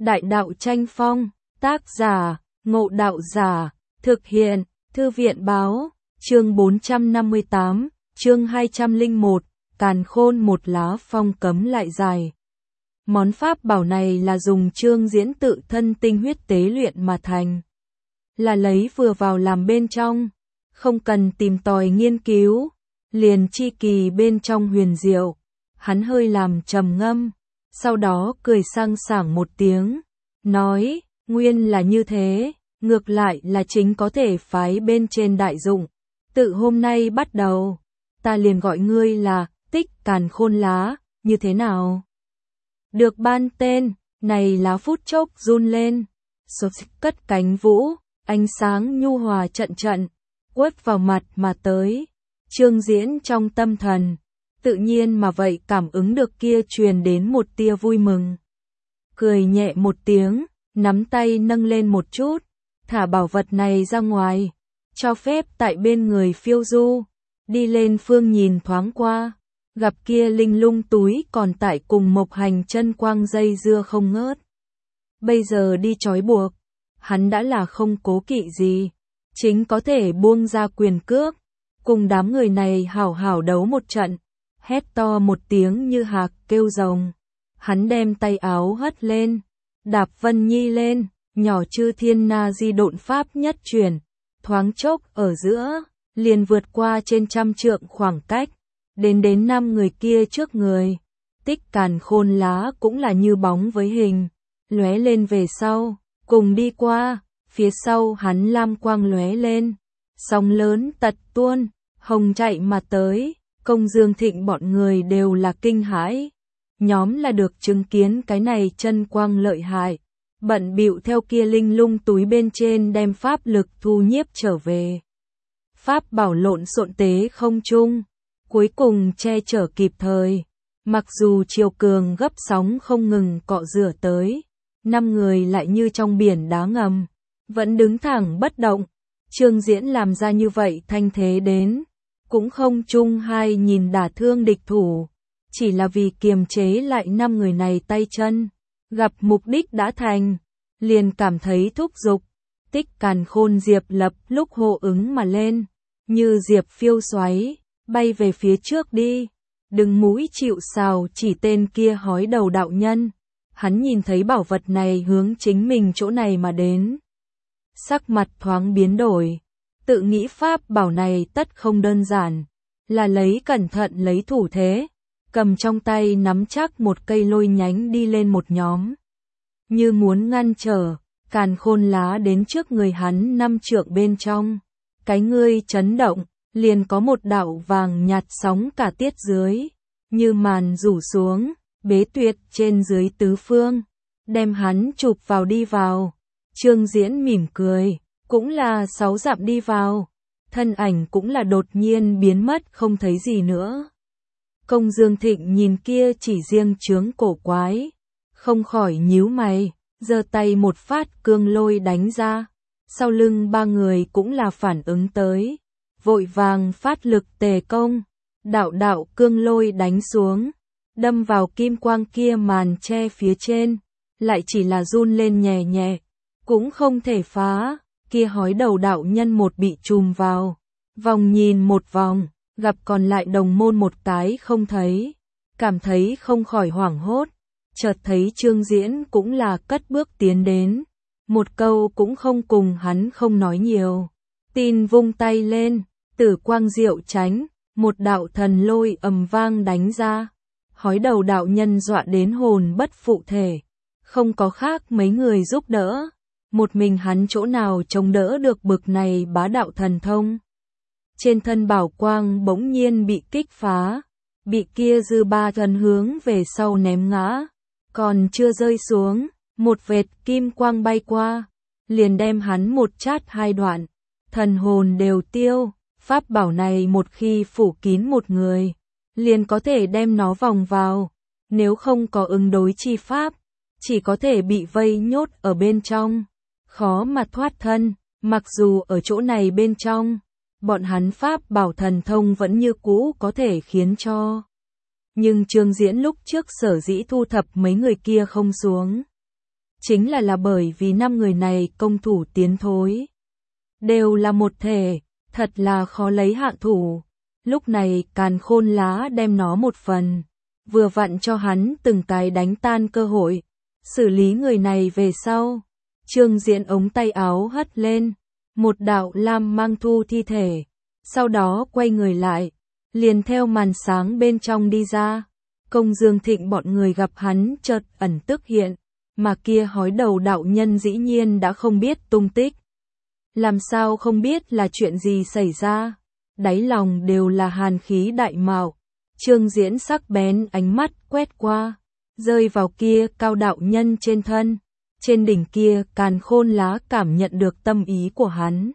Đại đạo tranh phong, tác giả, Ngộ Đạo Giả, thực hiện, Thư viện báo, chương 458, chương 201, càn khôn một lá phong cấm lại dài. Món pháp bảo này là dùng Trương Diễn tự thân tinh huyết tế luyện mà thành. Là lấy vừa vào làm bên trong, không cần tìm tòi nghiên cứu, liền chi kỳ bên trong huyền diệu. Hắn hơi làm trầm ngâm, sau đó cười sang sảng một tiếng, nói, nguyên là như thế, ngược lại là chính có thể phái bên trên đại dụng. Tự hôm nay bắt đầu, ta liền gọi ngươi là Tích Càn Khôn Lá, như thế nào? Được ban tên, này lá phút chốc run lên, cất cánh vũ, ánh sáng nhu hòa trận trận, quất vào mặt mà tới. Trương Diễn trong tâm thần, tự nhiên mà vậy cảm ứng được kia truyền đến một tia vui mừng. Cười nhẹ một tiếng, nắm tay nâng lên một chút, thả bảo vật này ra ngoài, cho phép tại bên người phiêu du, đi lên phương nhìn thoáng qua, gặp kia linh lung túi còn tại cùng Mộc Hành chân quang dây dưa không ngớt. Bây giờ đi trói buộc, hắn đã là không cố kỵ gì, chính có thể buông ra quyền cước, cùng đám người này hảo hảo đấu một trận. Hét to một tiếng như hạc kêu rồng, hắn đem tay áo hất lên, đạp Vân Nhi lên, nhỏ chư thiên na di độn pháp nhất chuyển, thoáng chốc ở giữa, liền vượt qua trên 100 trượng khoảng cách, đến 5 người kia trước người. Tích Càn Khôn Lá cũng là như bóng với hình, lóe lên về sau, cùng đi qua, phía sau hắn lam quang lóe lên, sóng lớn tật tuôn, hồng chạy mà tới. Công Dương Thịnh bọn người đều là kinh hãi, nhóm là được chứng kiến cái này chân quang lợi hại, bận bịu theo kia linh lung túi bên trên đem pháp lực thu nhiếp trở về. Pháp bảo lộn xộn tế không trung, cuối cùng che chở kịp thời, mặc dù chiều cường gấp sóng không ngừng cọ rửa tới, 5 người lại như trong biển đá ngầm, vẫn đứng thẳng bất động. Trương Diễn làm ra như vậy thanh thế đến, cũng không chung hai nhìn đả thương địch thủ, chỉ là vì kiềm chế lại 5 người này tay chân, gặp mục đích đã thành, liền cảm thấy thúc giục. Tích Càn Khôn diệp lập lúc hô ứng mà lên, như diệp phiêu xoáy, bay về phía trước đi, đừng mũi chịu sào chỉ tên kia hói đầu đạo nhân. Hắn nhìn thấy bảo vật này hướng chính mình chỗ này mà đến, sắc mặt thoáng biến đổi. Tự nghĩ pháp bảo này tất không đơn giản, là lấy cẩn thận lấy thủ thế, cầm trong tay nắm chắc một cây lôi nhánh đi lên một nhóm. Như muốn ngăn trở, Càn Khôn Lá đến trước người hắn 5 trượng bên trong. Cái ngươi chấn động, liền có một đạo vàng nhạt sóng cả tiết dưới, như màn rủ xuống, bế tuyệt trên dưới tứ phương, đem hắn chụp vào đi vào. Trương Diễn mỉm cười. Cũng là 6 dặm đi vào, thân ảnh cũng là đột nhiên biến mất không thấy gì nữa. Công Dương Thịnh nhìn kia chỉ riêng chướng cổ quái, không khỏi nhíu mày, giơ tay một phát cương lôi đánh ra. Sau lưng 3 người cũng là phản ứng tới, vội vàng phát lực tề công, đạo cương lôi đánh xuống, đâm vào kim quang kia màn che phía trên, lại chỉ là run lên nhẹ nhẹ, cũng không thể phá. Kia hói đầu đạo nhân một bị chùm vào, vòng nhìn một vòng, gặp còn lại đồng môn một cái không thấy, cảm thấy không khỏi hoảng hốt, chợt thấy Trương Diễn cũng là cất bước tiến đến, một câu cũng không cùng hắn không nói nhiều, tin vung tay lên, tử quang diệu tránh, một đạo thần lôi ầm vang đánh ra, hói đầu đạo nhân dọa đến hồn bất phụ thể, không có khác mấy người giúp đỡ. Một mình hắn chỗ nào chống đỡ được bực này bá đạo thần thông. Trên thân bảo quang bỗng nhiên bị kích phá, bị kia dư ba thần hướng về sau ném ngã, còn chưa rơi xuống, một vệt kim quang bay qua, liền đem hắn một chát 2 đoạn, thần hồn đều tiêu. Pháp bảo này một khi phủ kín một người, liền có thể đem nó vòng vào, nếu không có ứng đối chi pháp, chỉ có thể bị vây nhốt ở bên trong, khó mà thoát thân. Mặc dù ở chỗ này bên trong, bọn hắn pháp bảo thần thông vẫn như cũ có thể khiến cho. Nhưng Trương Diễn lúc trước sở dĩ thu thập mấy người kia không xuống. chính là bởi vì 5 người này công thủ tiến thối. Đều là một thể, thật là khó lấy hạ thủ. Lúc này Càn Khôn Lá đem nó một phần, vừa vặn cho hắn từng cái đánh tan cơ hội, xử lý người này về sau. Trương Diễn ống tay áo hất lên, một đạo lam mang thu thi thể, sau đó quay người lại, liền theo màn sáng bên trong đi ra. Công Dương Thịnh bọn người gặp hắn chợt ẩn tức hiện, mà kia hói đầu đạo nhân dĩ nhiên đã không biết tung tích. Làm sao không biết là chuyện gì xảy ra, đáy lòng đều là hàn khí đại mạo. Trương Diễn sắc bén ánh mắt quét qua, rơi vào kia cao đạo nhân trên thân. Trên đỉnh kia Càn Khôn Lá cảm nhận được tâm ý của hắn.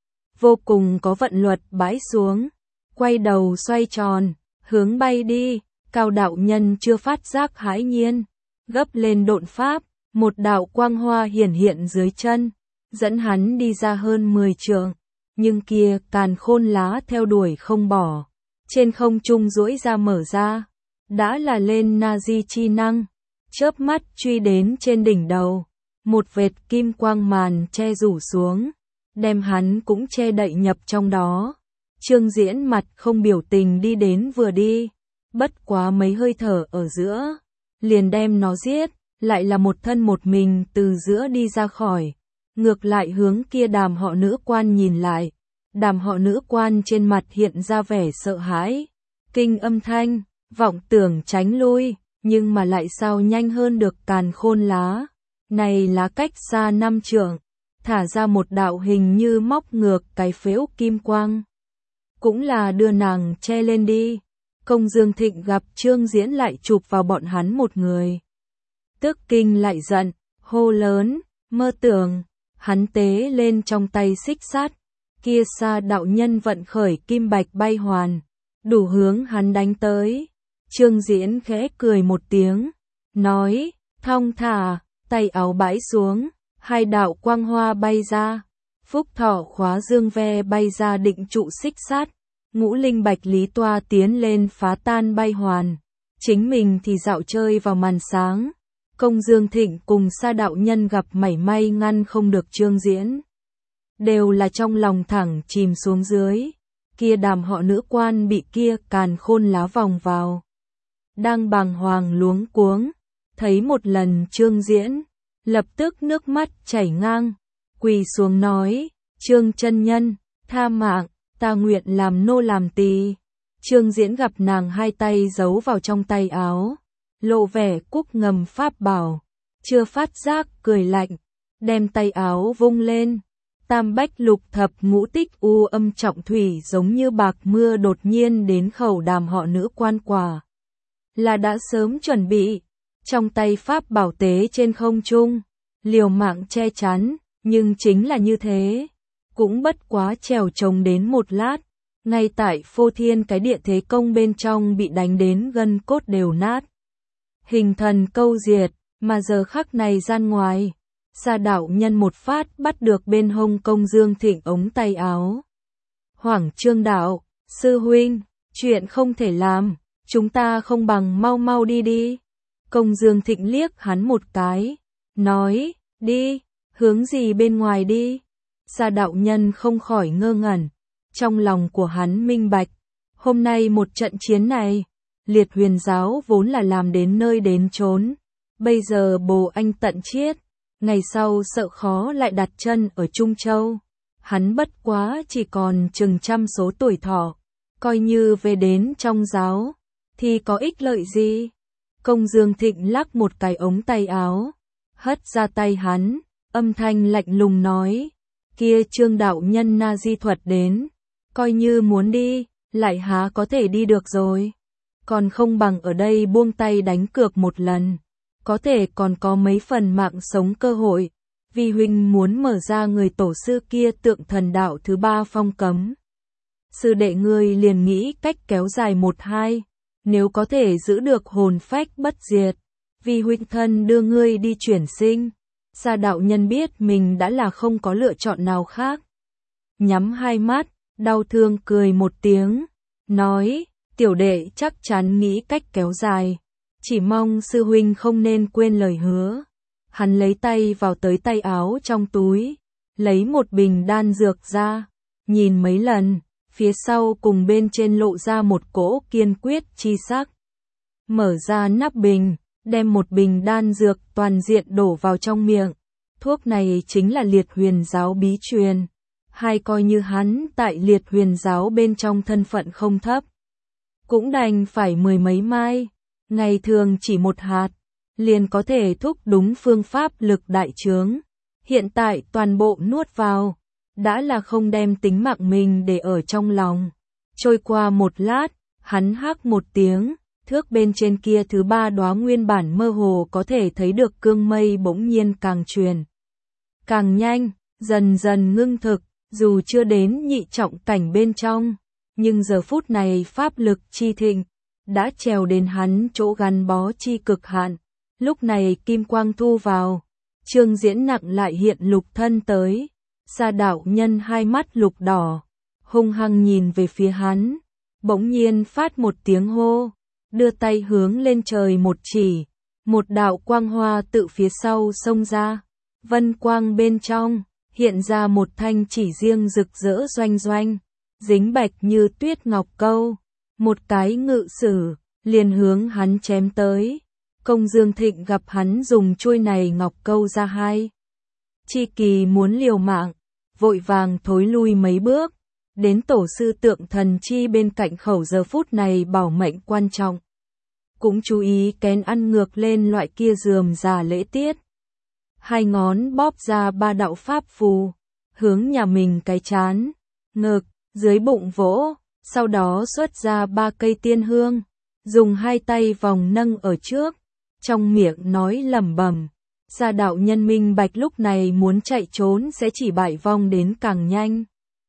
Vô cùng có vận luật bãi xuống, quay đầu xoay tròn, hướng bay đi. Cao đạo nhân chưa phát giác hãi nhiên, gấp lên độn pháp, một đạo quang hoa hiển hiện dưới chân, dẫn hắn đi ra hơn 10 trượng. Nhưng kia Càn Khôn Lá theo đuổi không bỏ, trên không trung duỗi ra mở ra, đã là lên na di chi năng, chớp mắt truy đến trên đỉnh đầu. Một vệt kim quang màn che rủ xuống, đem hắn cũng che đậy nhập trong đó. Trương Diễn mặt không biểu tình đi đến vừa đi, bất quá mấy hơi thở ở giữa, liền đem nó giết, lại là một thân một mình từ giữa đi ra khỏi. Ngược lại hướng kia Đàm họ nữ quan nhìn lại, Đàm họ nữ quan trên mặt hiện ra vẻ sợ hãi, kinh âm thanh, vọng tưởng tránh lui, nhưng mà lại sao nhanh hơn được Càn Khôn Lá. Này lá cách xa 5 trượng, thả ra một đạo hình như móc ngược cái phễu kim quang. Cũng là đưa nàng che lên đi. Công Dương Thịnh gặp Trương Diễn lại chụp vào bọn hắn một người. Tức kinh lại giận, hô lớn, mơ tưởng, hắn tế lên trong tay xích sắt. Kia xa đạo nhân vận khởi kim bạch bay hoàn, đủ hướng hắn đánh tới. Trương Diễn khẽ cười một tiếng, nói, thong thả. Tay áo bãi xuống, hai đạo quang hoa bay ra, phúc thọ khóa dương ve bay ra định trụ xích sát, ngũ linh bạch lý toa tiến lên phá tan bay hoàn, chính mình thì dạo chơi vào màn sáng. Công Dương Thịnh cùng Sa đạo nhân gặp mảy may ngăn không được Trương Diễn, đều là trong lòng thẳng chìm xuống dưới. Kia Đàm họ nữ quan bị kia Càn Khôn Lá vòng vào, đang bàng hoàng luống cuống. Thấy một lần Trương Diễn, lập tức nước mắt chảy ngang, quỳ xuống nói, Trương chân nhân, tha mạng, ta nguyện làm nô làm tỳ. Trương Diễn gặp nàng hai tay giấu vào trong tay áo, lộ vẻ cúc ngầm pháp bảo, chưa phát giác cười lạnh, đem tay áo vung lên. Tam bách lục thập ngũ tích u âm trọng thủy giống như bạc mưa đột nhiên đến khẩu Đàm họ nữ quan quả. Là đã sớm chuẩn bị. Trong tay pháp bảo tế trên không trung, liều mạng che chắn, nhưng chính là như thế, cũng bất quá trèo trồng đến một lát, ngay tại Phô Thiên cái địa thế công bên trong bị đánh đến gân cốt đều nát. Hình thần câu diệt, mà giờ khắc này gian ngoài, Sa đạo nhân một phát bắt được bên hông Công Dương Thịnh ống tay áo. Hoảng Trương đạo, sư huynh, chuyện không thể làm, chúng ta không bằng mau mau đi đi. Công Dương Thịnh liếc hắn một cái, nói, đi, hướng gì bên ngoài đi. Sa đạo nhân không khỏi ngơ ngẩn, trong lòng của hắn minh bạch, hôm nay một trận chiến này, Liệt Huyền giáo vốn là làm đến nơi đến chốn, bây giờ bồ anh tận chiết, ngày sau sợ khó lại đặt chân ở Trung Châu. Hắn bất quá chỉ còn chừng trăm số tuổi thọ, coi như về đến trong giáo, thì có ích lợi gì? Công Dương Thịnh lắc một cái ống tay áo, hất ra tay hắn, âm thanh lạnh lùng nói, kia Trương đạo nhân na di thuật đến, coi như muốn đi, lại há có thể đi được rồi. Còn không bằng ở đây buông tay đánh cược một lần, có thể còn có mấy phần mạng sống cơ hội, vì huynh muốn mở ra người tổ sư kia tượng thần đạo thứ 3 phong cấm. Sư đệ ngươi liền nghĩ cách kéo dài 1-2, nếu có thể giữ được hồn phách bất diệt, vì huynh thân đưa ngươi đi chuyển sinh. Sa đạo nhân biết mình đã là không có lựa chọn nào khác. Nhắm hai mắt, đau thương cười một tiếng, nói, tiểu đệ chắc chắn nghĩ cách kéo dài, chỉ mong sư huynh không nên quên lời hứa. Hắn lấy tay vào tới tay áo trong túi, lấy một bình đan dược ra, nhìn mấy lần, phía sau cùng bên trên lộ ra một cỗ kiên quyết chi sắc. Mở ra nắp bình, đem một bình đan dược toàn diện đổ vào trong miệng. Thuốc này chính là Liệt Huyền giáo bí truyền, hay coi như hắn tại Liệt Huyền giáo bên trong thân phận không thấp, cũng đành phải mười mấy mai, ngày thường chỉ một hạt, liền có thể thúc đúng phương pháp lực đại trướng. Hiện tại toàn bộ nuốt vào, đã là không đem tính mạng mình để ở trong lòng. Trôi qua một lát, hắn hắc một tiếng, thước bên trên kia thứ ba đóa nguyên bản mơ hồ có thể thấy được cương mây bỗng nhiên càng truyền càng nhanh, dần dần ngưng thực, dù chưa đến nhị trọng cảnh bên trong, nhưng giờ phút này pháp lực chi thịnh, đã trèo đến hắn chỗ gắn bó chi cực hạn. Lúc này kim quang thu vào, Trương Diễn nặng lại hiện lục thân tới, Sa đạo nhân hai mắt lục đỏ, hung hăng nhìn về phía hắn, bỗng nhiên phát một tiếng hô, đưa tay hướng lên trời một chỉ, một đạo quang hoa tự phía sau xông ra, vân quang bên trong, hiện ra một thanh chỉ riêng rực rỡ doanh doanh, dính bạch như tuyết ngọc câu, một cái ngự sử, liền hướng hắn chém tới. Công Dương Thịnh gặp hắn dùng chuôi này ngọc câu ra hai chi kỳ muốn liều mạng, vội vàng thối lui mấy bước, đến tổ sư Tượng Thần Chi bên cạnh khẩu giờ phút này bảo mệnh quan trọng. Cũng chú ý kén ăn ngược lên loại kia rườm rà lễ tiết. Hai ngón bóp ra ba đạo pháp phù, hướng nhà mình cái chán, ngực, dưới bụng vỗ, sau đó xuất ra ba cây tiên hương, dùng hai tay vòng nâng ở trước, trong miệng nói lẩm bẩm. Sa đạo nhân minh bạch lúc này muốn chạy trốn sẽ chỉ bại vong đến càng nhanh,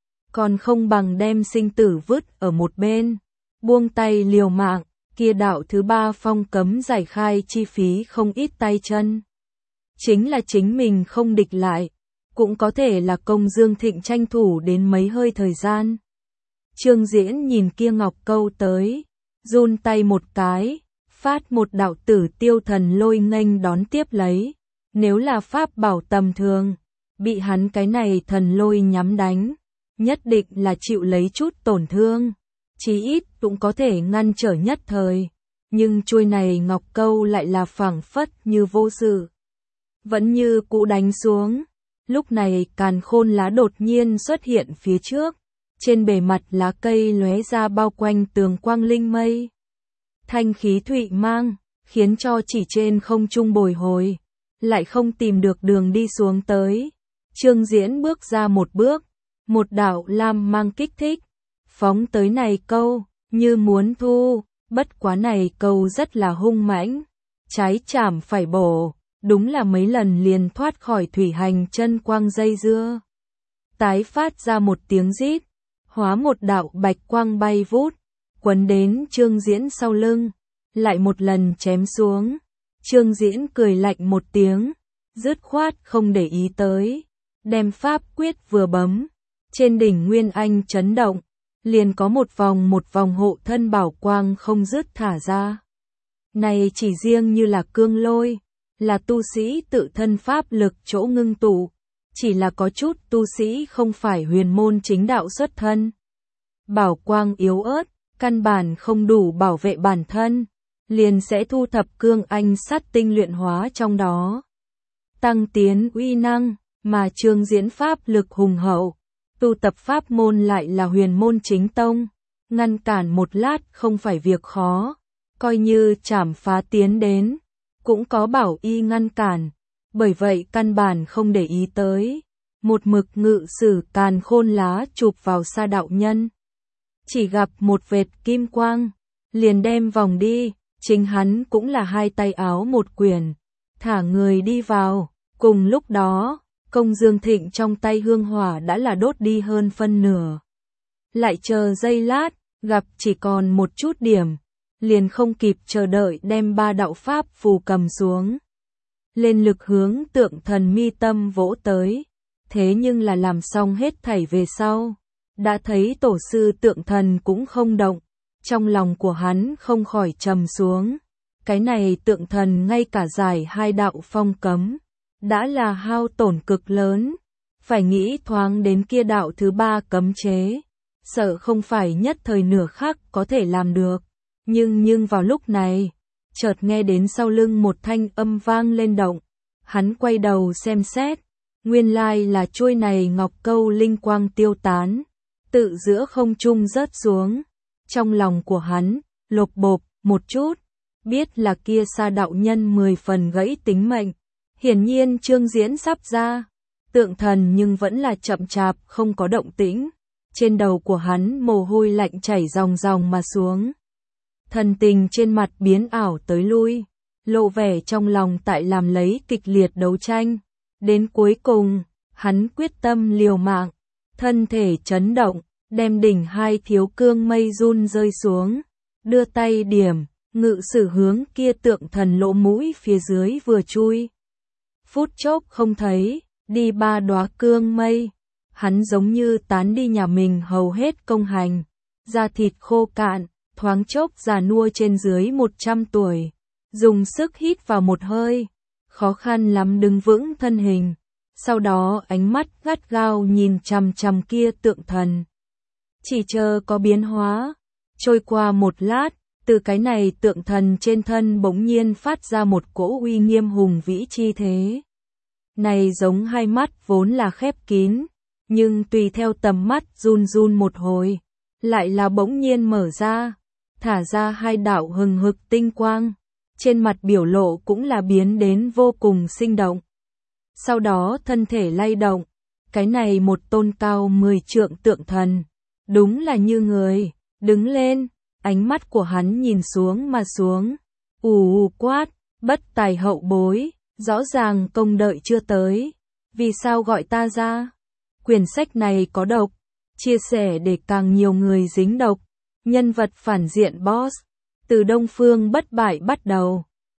còn không bằng đem sinh tử vứt ở một bên, buông tay liều mạng. Kia đạo thứ ba phong cấm giải khai chi phí không ít tay chân. Chính là chính mình không địch lại, cũng có thể là Công Dương Thịnh tranh thủ đến mấy hơi thời gian. Trương Diễn nhìn kia ngọc câu tới, run tay một cái, phát một đạo tử tiêu thần lôi nghênh đón tiếp lấy. Nếu là pháp bảo tầm thường, bị hắn cái này thần lôi nhắm đánh, nhất định là chịu lấy chút tổn thương, chí ít cũng có thể ngăn trở nhất thời. Nhưng chuôi này ngọc câu lại là phảng phất như vô sự, vẫn như cũ đánh xuống. Lúc này càn khôn lá đột nhiên xuất hiện phía trước, trên bề mặt lá cây lóe ra bao quanh tường quang linh mây. Thanh khí thụy mang, khiến cho chỉ trên không trung bồi hồi, lại không tìm được đường đi xuống tới. Trương Diễn bước ra một bước, một đạo lam mang kích thích, phóng tới này câu, như muốn thu, bất quá này câu rất là hung mãnh, trái chảm phải bổ, đúng là mấy lần liền thoát khỏi thủy hành chân quang dây dưa. Tái phát ra một tiếng rít, hóa một đạo bạch quang bay vút, quấn đến Trương Diễn sau lưng, lại một lần chém xuống. Trương Diễn cười lạnh một tiếng, dứt khoát không để ý tới, đem pháp quyết vừa bấm, trên đỉnh Nguyên Anh chấn động, liền có một vòng hộ thân bảo quang không dứt thả ra. Này chỉ riêng như là cương lôi, là tu sĩ tự thân pháp lực chỗ ngưng tụ, chỉ là có chút tu sĩ không phải huyền môn chính đạo xuất thân. Bảo quang yếu ớt, căn bản không đủ bảo vệ bản thân, liền sẽ thu thập cương anh sắt tinh luyện hóa trong đó, tăng tiến uy năng. Mà Trương Diễn pháp lực hùng hậu, tu tập pháp môn lại là huyền môn chính tông, ngăn cản một lát không phải việc khó, coi như chảm phá tiến đến, cũng có bảo y ngăn cản, bởi vậy căn bản không để ý tới. Một mực ngự sử càn khôn lá chụp vào Sa đạo nhân, chỉ gặp một vệt kim quang, liền đem vòng đi, chính hắn cũng là hai tay áo một quyển, thả người đi vào. Cùng lúc đó, Công Dương Thịnh trong tay hương hỏa đã là đốt đi hơn phân nửa. Lại chờ giây lát, gặp chỉ còn một chút điểm, liền không kịp chờ đợi đem ba đạo pháp phù cầm xuống. Lên lực hướng Tượng Thần mi tâm vỗ tới, thế nhưng là làm xong hết thảy về sau, đã thấy tổ sư Tượng Thần cũng không động, trong lòng của hắn không khỏi trầm xuống. Cái này Tượng Thần ngay cả giải hai đạo phong cấm, đã là hao tổn cực lớn. Phải nghĩ thoáng đến kia đạo thứ 3 cấm chế, sợ không phải nhất thời nửa khắc có thể làm được. Nhưng vào lúc này, chợt nghe đến sau lưng một thanh âm vang lên động. Hắn quay đầu xem xét, nguyên lai là chuôi này ngọc câu linh quang tiêu tán, tự giữa không trung rớt xuống. Trong lòng của hắn, lộp bộp một chút, biết là kia Sa đạo nhân 10 phần gãy tính mệnh. Hiển nhiên chương diễn sắp ra, tượng thần nhưng vẫn là chậm chạp không có động tĩnh. Trên đầu của hắn mồ hôi lạnh chảy ròng ròng mà xuống. Thần tình trên mặt biến ảo tới lui, lộ vẻ trong lòng tại làm lấy kịch liệt đấu tranh. Đến cuối cùng, hắn quyết tâm liều mạng, thân thể chấn động, đem đỉnh 2 thiếu cương mây run rơi xuống, đưa tay điểm, ngự sử hướng kia tượng thần lỗ mũi phía dưới vừa chui. Phút chốc không thấy, đi 3 đóa cương mây, hắn giống như tán đi nhà mình hầu hết công hành, da thịt khô cạn, thoáng chốc già nua trên dưới 100 tuổi, dùng sức hít vào một hơi, khó khăn lắm đứng vững thân hình, sau đó ánh mắt gắt gao nhìn chằm chằm kia tượng thần. Chỉ chờ có biến hóa, trôi qua một lát, từ cái này tượng thần trên thân bỗng nhiên phát ra một cỗ uy nghiêm hùng vĩ chi thế. Này giống hai mắt vốn là khép kín, nhưng tùy theo tầm mắt run run một hồi, lại là bỗng nhiên mở ra, thả ra 2 đạo hừng hực tinh quang, trên mặt biểu lộ cũng là biến đến vô cùng sinh động. Sau đó thân thể lay động, cái này một tôn cao 10 trượng tượng thần, đúng là như người, đứng lên, ánh mắt của hắn nhìn xuống mà xuống, quát, bất tài hậu bối, rõ ràng công đợi chưa tới, vì sao gọi ta ra? Quyển sách này có độc, chia sẻ để càng nhiều người dính độc, nhân vật phản diện boss, từ Đông Phương bất bại bắt đầu.